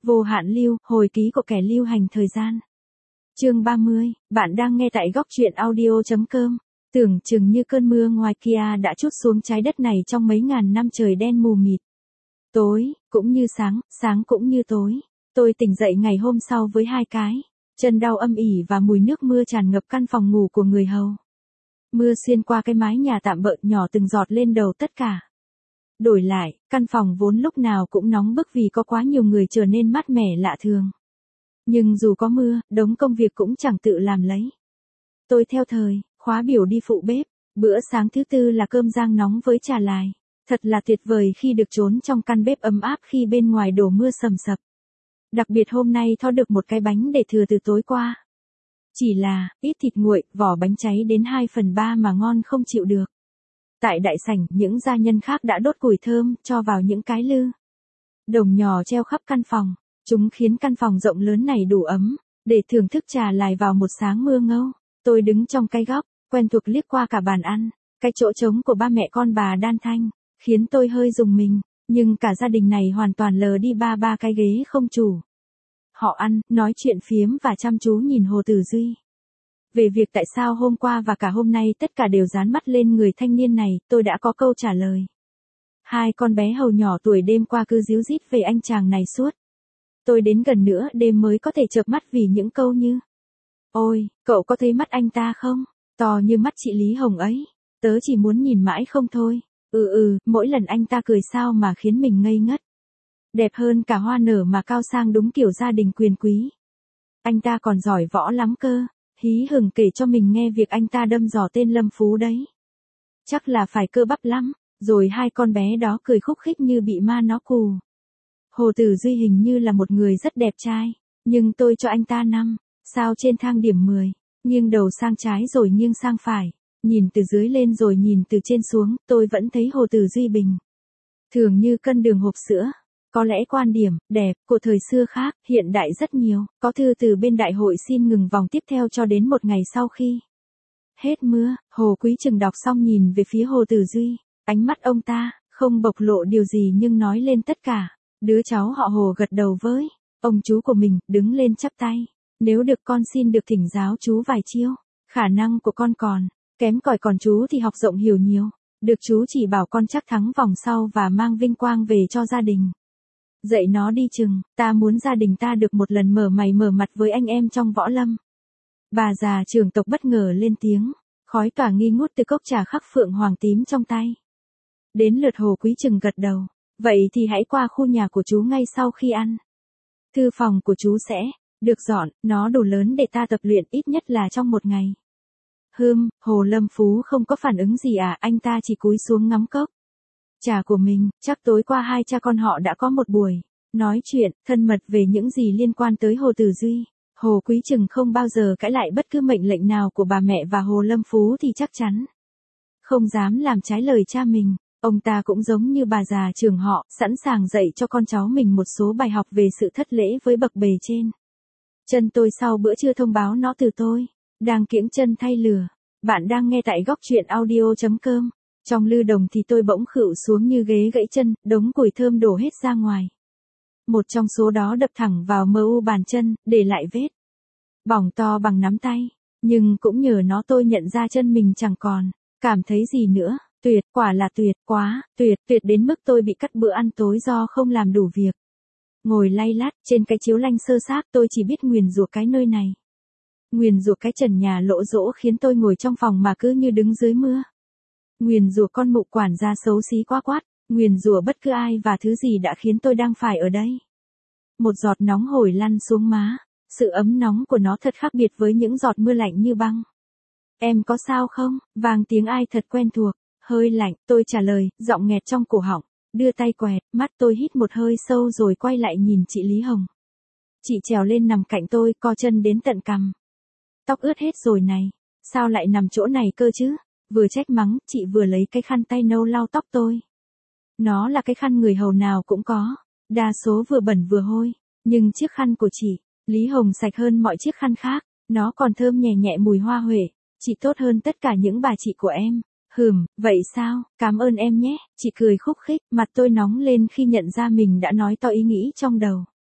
Vô hạn lưu, hồi ký của kẻ lưu hành thời gian. Chương 30, bạn đang nghe tại góc truyện audio.com. Tưởng chừng như cơn mưa ngoài kia đã trút xuống trái đất này trong mấy ngàn năm trời đen mù mịt. Tối, cũng như sáng, sáng cũng như tối. Tôi tỉnh dậy ngày hôm sau với hai cái chân đau âm ỉ và mùi nước mưa tràn ngập căn phòng ngủ của người hầu. Mưa xuyên qua cái mái nhà tạm bợ nhỏ từng giọt lên đầu tất cả. Đổi lại, căn phòng vốn lúc nào cũng nóng bức vì có quá nhiều người trở nên mát mẻ lạ thường. Nhưng dù có mưa, đống công việc cũng chẳng tự làm lấy. Tôi theo thời, khóa biểu đi phụ bếp. Bữa sáng thứ tư là cơm rang nóng với trà lài. Thật là tuyệt vời khi được trốn trong căn bếp ấm áp khi bên ngoài đổ mưa sầm sập. Đặc biệt hôm nay Tho được một cái bánh để thừa từ tối qua. Chỉ là, ít thịt nguội, vỏ bánh cháy đến 2/3 mà ngon không chịu được. Tại đại sảnh, những gia nhân khác đã đốt củi thơm, cho vào những cái lư đồng nhỏ treo khắp căn phòng. Chúng khiến căn phòng rộng lớn này đủ ấm, để thưởng thức trà lài vào một sáng mưa ngâu. Tôi đứng trong cái góc, quen thuộc liếc qua cả bàn ăn, cái chỗ trống của ba mẹ con bà Đan Thanh, khiến tôi hơi rùng mình, nhưng cả gia đình này hoàn toàn lờ đi ba cái ghế không chủ. Họ ăn, nói chuyện phiếm và chăm chú nhìn Hồ Tử Duy. Về việc tại sao hôm qua và cả hôm nay tất cả đều dán mắt lên người thanh niên này, tôi đã có câu trả lời. Hai con bé hầu nhỏ tuổi đêm qua cứ díu dít về anh chàng này suốt. Tôi đến gần nửa đêm mới có thể chợp mắt vì những câu như: Ôi, cậu có thấy mắt anh ta không? To như mắt chị Lý Hồng ấy. Tớ chỉ muốn nhìn mãi không thôi. Mỗi lần anh ta cười sao mà khiến mình ngây ngất. Đẹp hơn cả hoa nở mà cao sang đúng kiểu gia đình quyền quý. Anh ta còn giỏi võ lắm cơ. Hí hửng kể cho mình nghe việc anh ta đâm giò tên Lâm Phú đấy. Chắc là phải cơ bắp lắm. Rồi hai con bé đó cười khúc khích như bị ma nó cù. Hồ Tử Duy hình như là một người rất đẹp trai. Nhưng tôi cho anh ta 5 sao trên thang điểm 10. Nghiêng đầu sang trái rồi nghiêng sang phải. Nhìn từ dưới lên rồi nhìn từ trên xuống, tôi vẫn thấy Hồ Tử Duy bình thường như cân đường hộp sữa. Có lẽ quan điểm, đẹp, của thời xưa khác, hiện đại rất nhiều. Có thư từ bên đại hội xin ngừng vòng tiếp theo cho đến một ngày sau khi hết mưa. Hồ Quý Trừng đọc xong nhìn về phía Hồ Tử Duy. Ánh mắt ông ta, không bộc lộ điều gì nhưng nói lên tất cả. Đứa cháu họ Hồ gật đầu với ông chú của mình, đứng lên chắp tay. Nếu được con xin được thỉnh giáo chú vài chiêu. Khả năng của con còn kém cỏi, còn chú thì học rộng hiểu nhiều. Được chú chỉ bảo con chắc thắng vòng sau và mang vinh quang về cho gia đình. Dạy nó đi chừng, ta muốn gia đình ta được một lần mở mày mở mặt với anh em trong võ lâm. Bà già trưởng tộc bất ngờ lên tiếng, khói tỏa nghi ngút từ cốc trà khắc phượng hoàng tím trong tay. Đến lượt Hồ Quý Trừng gật đầu, vậy thì hãy qua khu nhà của chú ngay sau khi ăn. Thư phòng của chú sẽ được dọn, nó đủ lớn để ta tập luyện ít nhất là trong một ngày. Hồ Lâm Phú không có phản ứng gì à, anh ta chỉ cúi xuống ngắm cốc trà của mình. Chắc tối qua hai cha con họ đã có một buổi nói chuyện thân mật về những gì liên quan tới Hồ Tử Duy. Hồ Quý Trừng không bao giờ cãi lại bất cứ mệnh lệnh nào của bà mẹ, và Hồ Lâm Phú thì chắc chắn không dám làm trái lời cha mình. Ông ta cũng giống như bà già trưởng họ, sẵn sàng dạy cho con cháu mình một số bài học về sự thất lễ với bậc bề trên. Chân tôi sau bữa trưa thông báo nó từ tôi đang kiễng chân thay lửa. Bạn đang nghe tại góc truyện audio.com. Trong lư đồng thì tôi bỗng khựu xuống như ghế gãy chân, đống củi thơm đổ hết ra ngoài. Một trong số đó đập thẳng vào MU bàn chân, để lại vết bỏng to bằng nắm tay. Nhưng cũng nhờ nó tôi nhận ra chân mình chẳng còn cảm thấy gì nữa. Tuyệt, quả là tuyệt, quá, tuyệt đến mức tôi bị cắt bữa ăn tối do không làm đủ việc. Ngồi lay lắt trên cái chiếu lanh sơ xác, tôi chỉ biết nguyền rủa cái nơi này. Nguyền rủa cái trần nhà lỗ rỗ khiến tôi ngồi trong phòng mà cứ như đứng dưới mưa. Nguyền rủa con mụ quản gia xấu xí quá quát. Nguyền rủa bất cứ ai và thứ gì đã khiến tôi đang phải ở đây. Một giọt nóng hổi lăn xuống má. Sự ấm nóng của nó thật khác biệt với những giọt mưa lạnh như băng. Em có sao không? Vang tiếng ai thật quen thuộc. Hơi lạnh, tôi trả lời, giọng nghẹt trong cổ họng. Đưa tay quẹt, mắt tôi hít một hơi sâu rồi quay lại nhìn chị Lý Hồng. Chị trèo lên nằm cạnh tôi, co chân đến tận cằm. Tóc ướt hết rồi này. Sao lại nằm chỗ này cơ chứ? Vừa trách mắng, chị vừa lấy cái khăn tay nâu lau tóc tôi. Nó là cái khăn người hầu nào cũng có. Đa số vừa bẩn vừa hôi. Nhưng chiếc khăn của chị Lý Hồng sạch hơn mọi chiếc khăn khác. Nó còn thơm nhẹ nhẹ mùi hoa huệ. Chị tốt hơn tất cả những bà chị của em. Vậy sao, cảm ơn em nhé. Chị cười khúc khích, mặt tôi nóng lên khi nhận ra mình đã nói to ý nghĩ trong đầu.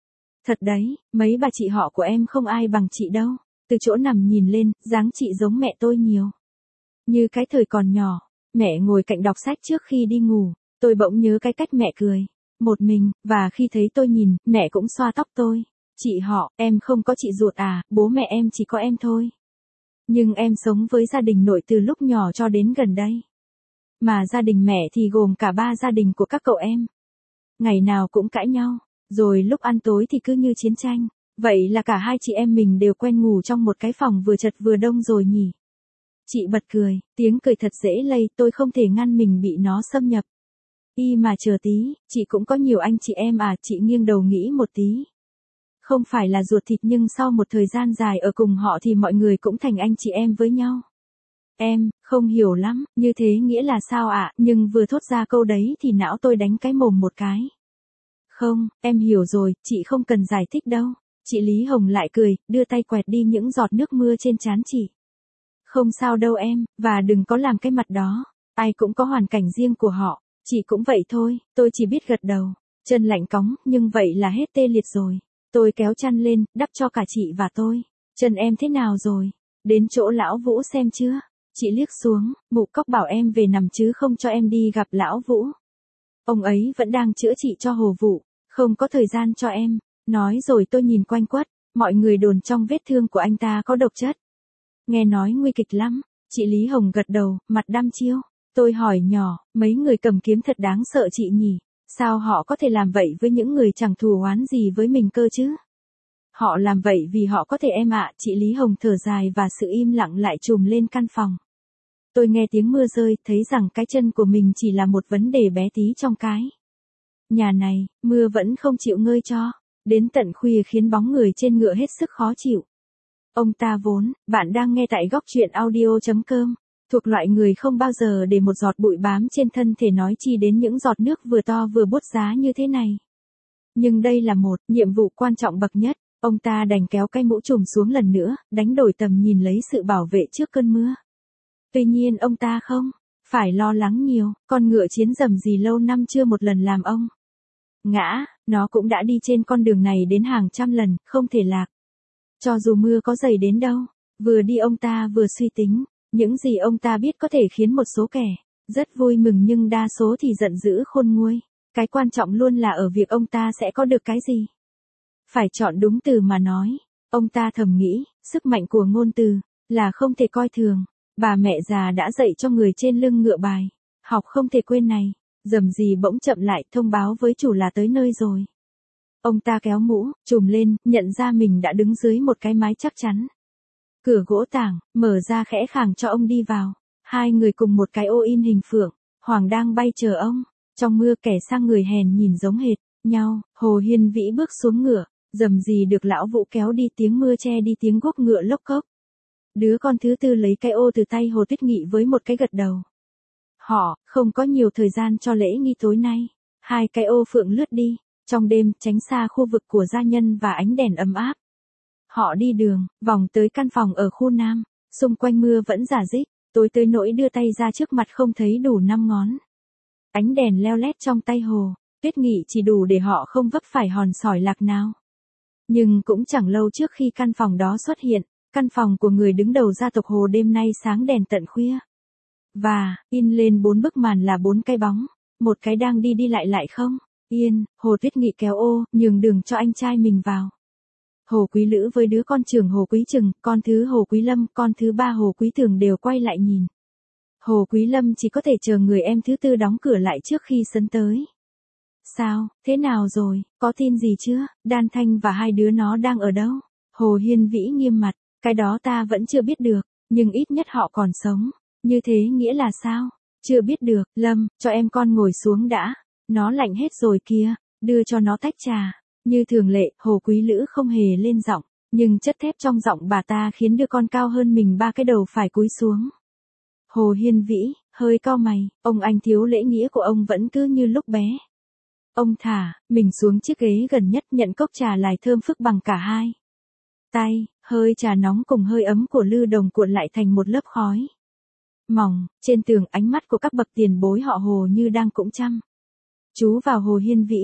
Thật đấy, mấy bà chị họ của em không ai bằng chị đâu. Từ chỗ nằm nhìn lên, dáng chị giống mẹ tôi nhiều. Như cái thời còn nhỏ, mẹ ngồi cạnh đọc sách trước khi đi ngủ, tôi bỗng nhớ cái cách mẹ cười. Một mình, và khi thấy tôi nhìn, mẹ cũng xoa tóc tôi. Chị họ, em không có chị ruột à, bố mẹ em chỉ có em thôi. Nhưng em sống với gia đình nội từ lúc nhỏ cho đến gần đây. Mà gia đình mẹ thì gồm cả 3 gia đình của các cậu em. Ngày nào cũng cãi nhau, rồi lúc ăn tối thì cứ như chiến tranh. Vậy là cả hai chị em mình đều quen ngủ trong một cái phòng vừa chật vừa đông rồi nhỉ? Chị bật cười, tiếng cười thật dễ lây, tôi không thể ngăn mình bị nó xâm nhập. Y mà chờ tí, chị cũng có nhiều anh chị em à, chị nghiêng đầu nghĩ một tí. Không phải là ruột thịt nhưng sau một thời gian dài ở cùng họ thì mọi người cũng thành anh chị em với nhau. Em, không hiểu lắm, như thế nghĩa là sao ạ, nhưng vừa thốt ra câu đấy thì não tôi đánh cái mồm một cái. Không, em hiểu rồi, chị không cần giải thích đâu. Chị Lý Hồng lại cười, đưa tay quẹt đi những giọt nước mưa trên trán chị. Không sao đâu em, và đừng có làm cái mặt đó. Ai cũng có hoàn cảnh riêng của họ, chị cũng vậy thôi, tôi chỉ biết gật đầu. Chân lạnh cóng, nhưng vậy là hết tê liệt rồi. Tôi kéo chăn lên, đắp cho cả chị và tôi. Chân em thế nào rồi? Đến chỗ lão Vũ xem chưa? Chị liếc xuống, mụ cóc bảo em về nằm chứ không cho em đi gặp lão Vũ. Ông ấy vẫn đang chữa trị cho Hồ Vũ, không có thời gian cho em. Nói rồi tôi nhìn quanh quất, mọi người đồn trong vết thương của anh ta có độc chất. Nghe nói nguy kịch lắm, chị Lý Hồng gật đầu, mặt đăm chiêu. Tôi hỏi nhỏ, mấy người cầm kiếm thật đáng sợ chị nhỉ, sao họ có thể làm vậy với những người chẳng thù oán gì với mình cơ chứ? Họ làm vậy vì họ có thể em ạ, chị Lý Hồng thở dài và sự im lặng lại trùm lên căn phòng. Tôi nghe tiếng mưa rơi, thấy rằng cái chân của mình chỉ là một vấn đề bé tí trong cái nhà này, mưa vẫn không chịu ngơi cho, đến tận khuya khiến bóng người trên ngựa hết sức khó chịu. Ông ta vốn, bạn đang nghe tại góc truyện audio.com, thuộc loại người không bao giờ để một giọt bụi bám trên thân thể nói chi đến những giọt nước vừa to vừa bút giá như thế này. Nhưng đây là một nhiệm vụ quan trọng bậc nhất, ông ta đành kéo cái mũ trùm xuống lần nữa, đánh đổi tầm nhìn lấy sự bảo vệ trước cơn mưa. Tuy nhiên ông ta không phải lo lắng nhiều, con ngựa chiến dầm gì lâu năm chưa một lần làm ông ngã, nó cũng đã đi trên con đường này đến hàng trăm lần, không thể lạc. Cho dù mưa có dày đến đâu, vừa đi ông ta vừa suy tính, những gì ông ta biết có thể khiến một số kẻ rất vui mừng nhưng đa số thì giận dữ khôn nguôi. Cái quan trọng luôn là ở việc ông ta sẽ có được cái gì. Phải chọn đúng từ mà nói. Ông ta thầm nghĩ, sức mạnh của ngôn từ là không thể coi thường. Bà mẹ già đã dạy cho người trên lưng ngựa bài học không thể quên này. Dầm gì bỗng chậm lại thông báo với chủ là tới nơi rồi. Ông ta kéo mũ, trùm lên, nhận ra mình đã đứng dưới một cái mái chắc chắn. Cửa gỗ tảng, mở ra khẽ khàng cho ông đi vào. Hai người cùng một cái ô in hình phượng, Hoàng đang bay chờ ông. Trong mưa kẻ sang người hèn nhìn giống hệt nhau, Hồ Hiên Vĩ bước xuống ngựa, dầm gì được lão Vũ kéo đi tiếng mưa che đi tiếng guốc ngựa lốc cốc. Đứa con thứ tư lấy cái ô từ tay Hồ Tuyết Nghị với một cái gật đầu. Họ không có nhiều thời gian cho lễ nghi tối nay. Hai cái ô phượng lướt đi, trong đêm tránh xa khu vực của gia nhân và ánh đèn ấm áp. Họ đi đường, vòng tới căn phòng ở khu Nam, xung quanh mưa vẫn rả rích, tối tới nỗi đưa tay ra trước mặt không thấy đủ 5 ngón. Ánh đèn leo lét trong tay Hồ Tuyết Nghị chỉ đủ để họ không vấp phải hòn sỏi lạc nào. Nhưng cũng chẳng lâu trước khi căn phòng đó xuất hiện, căn phòng của người đứng đầu gia tộc Hồ đêm nay sáng đèn tận khuya. Và, in lên 4 bức màn là 4 cái bóng, một cái đang đi đi lại không yên. Hồ Tuyết Nghị kéo ô, nhường đường cho anh trai mình vào. Hồ Quý Lữ với đứa con trưởng Hồ Quý Trừng, con thứ Hồ Quý Lâm, con thứ ba Hồ Quý Thường đều quay lại nhìn. Hồ Quý Lâm chỉ có thể chờ người em thứ tư đóng cửa lại trước khi sấn tới. Sao, thế nào rồi, có tin gì chưa, Đan Thanh và hai đứa nó đang ở đâu? Hồ Hiên Vĩ nghiêm mặt, cái đó ta vẫn chưa biết được, nhưng ít nhất họ còn sống. Như thế nghĩa là sao? Chưa biết được, Lâm, cho em con ngồi xuống đã. Nó lạnh hết rồi kia, đưa cho nó tách trà. Như thường lệ, Hồ Quý Lữ không hề lên giọng, nhưng chất thép trong giọng bà ta khiến đứa con cao hơn mình 3 cái đầu phải cúi xuống. Hồ Hiên Vĩ, hơi cau mày, ông anh thiếu lễ nghĩa của ông vẫn cứ như lúc bé. Ông thả mình xuống chiếc ghế gần nhất nhận cốc trà lại thơm phức bằng cả hai tay, hơi trà nóng cùng hơi ấm của lư đồng cuộn lại thành một lớp khói mỏng. Trên tường ánh mắt của các bậc tiền bối họ Hồ như đang cũng chăm chú vào Hồ Hiên Vĩ.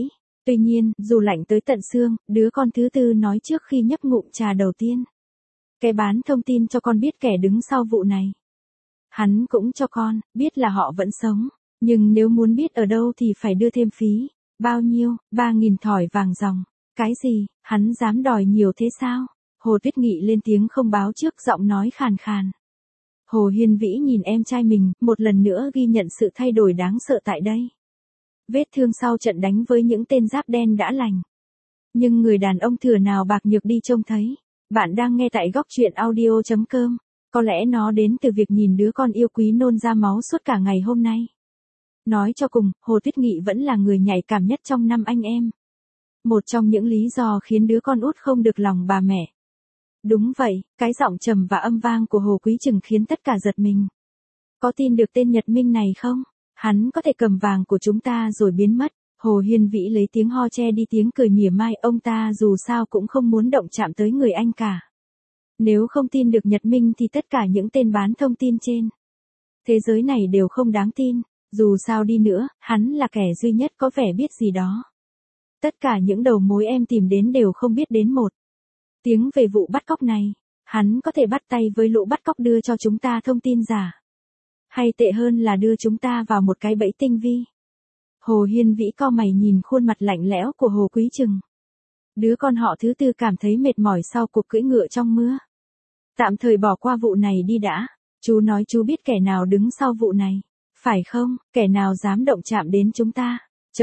Tuy nhiên, dù lạnh tới tận xương, đứa con thứ tư nói trước khi nhấp ngụm trà đầu tiên. Cái bán thông tin cho con biết kẻ đứng sau vụ này. Hắn cũng cho con, biết là họ vẫn sống. Nhưng nếu muốn biết ở đâu thì phải đưa thêm phí. Bao nhiêu? 3.000 thỏi vàng ròng. Cái gì? Hắn dám đòi nhiều thế sao? Hồ Tuyết Nghị lên tiếng không báo trước, giọng nói khàn khàn. Hồ Hiên Vĩ nhìn em trai mình, một lần nữa ghi nhận sự thay đổi đáng sợ tại đây. Vết thương sau trận đánh với những tên giáp đen đã lành. Nhưng người đàn ông thừa nào bạc nhược đi trông thấy. Bạn đang nghe tại góc truyện audio.com. Có lẽ nó đến từ việc nhìn đứa con yêu quý nôn ra máu suốt cả ngày hôm nay. Nói cho cùng, Hồ Tuyết Nghị vẫn là người nhạy cảm nhất trong 5 anh em. Một trong những lý do khiến đứa con út không được lòng bà mẹ. Đúng vậy, cái giọng trầm và âm vang của Hồ Quý Trừng khiến tất cả giật mình. Có tin được tên Nhật Minh này không? Hắn có thể cầm vàng của chúng ta rồi biến mất. Hồ Hiên Vĩ lấy tiếng ho che đi tiếng cười mỉa mai, ông ta dù sao cũng không muốn động chạm tới người anh cả. Nếu không tin được Nhật Minh thì tất cả những tên bán thông tin trên thế giới này đều không đáng tin. Dù sao đi nữa, hắn là kẻ duy nhất có vẻ biết gì đó. Tất cả những đầu mối em tìm đến đều không biết đến một tiếng về vụ bắt cóc này. Hắn có thể bắt tay với lũ bắt cóc đưa cho chúng ta thông tin giả. Hay tệ hơn là đưa chúng ta vào một cái bẫy tinh vi. Hồ Hiên Vĩ cau mày nhìn khuôn mặt lạnh lẽo của Hồ Quý Trừng. Đứa con họ thứ tư cảm thấy mệt mỏi sau cuộc cưỡi ngựa trong mưa. Tạm thời bỏ qua vụ này đi đã. Chú nói chú biết kẻ nào đứng sau vụ này. Phải không, kẻ nào dám động chạm đến chúng ta?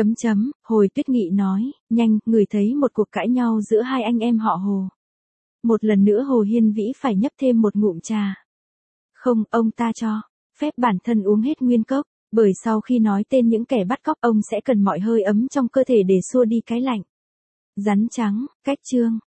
Hồi Tuyết Nghị nói, nhanh, người thấy một cuộc cãi nhau giữa hai anh em họ Hồ. Một lần nữa Hồ Hiên Vĩ phải nhấp thêm một ngụm trà. Không, ông ta cho phép bản thân uống hết nguyên cốc, bởi sau khi nói tên những kẻ bắt cóc ông sẽ cần mọi hơi ấm trong cơ thể để xua đi cái lạnh. Rắn trắng, cách chương.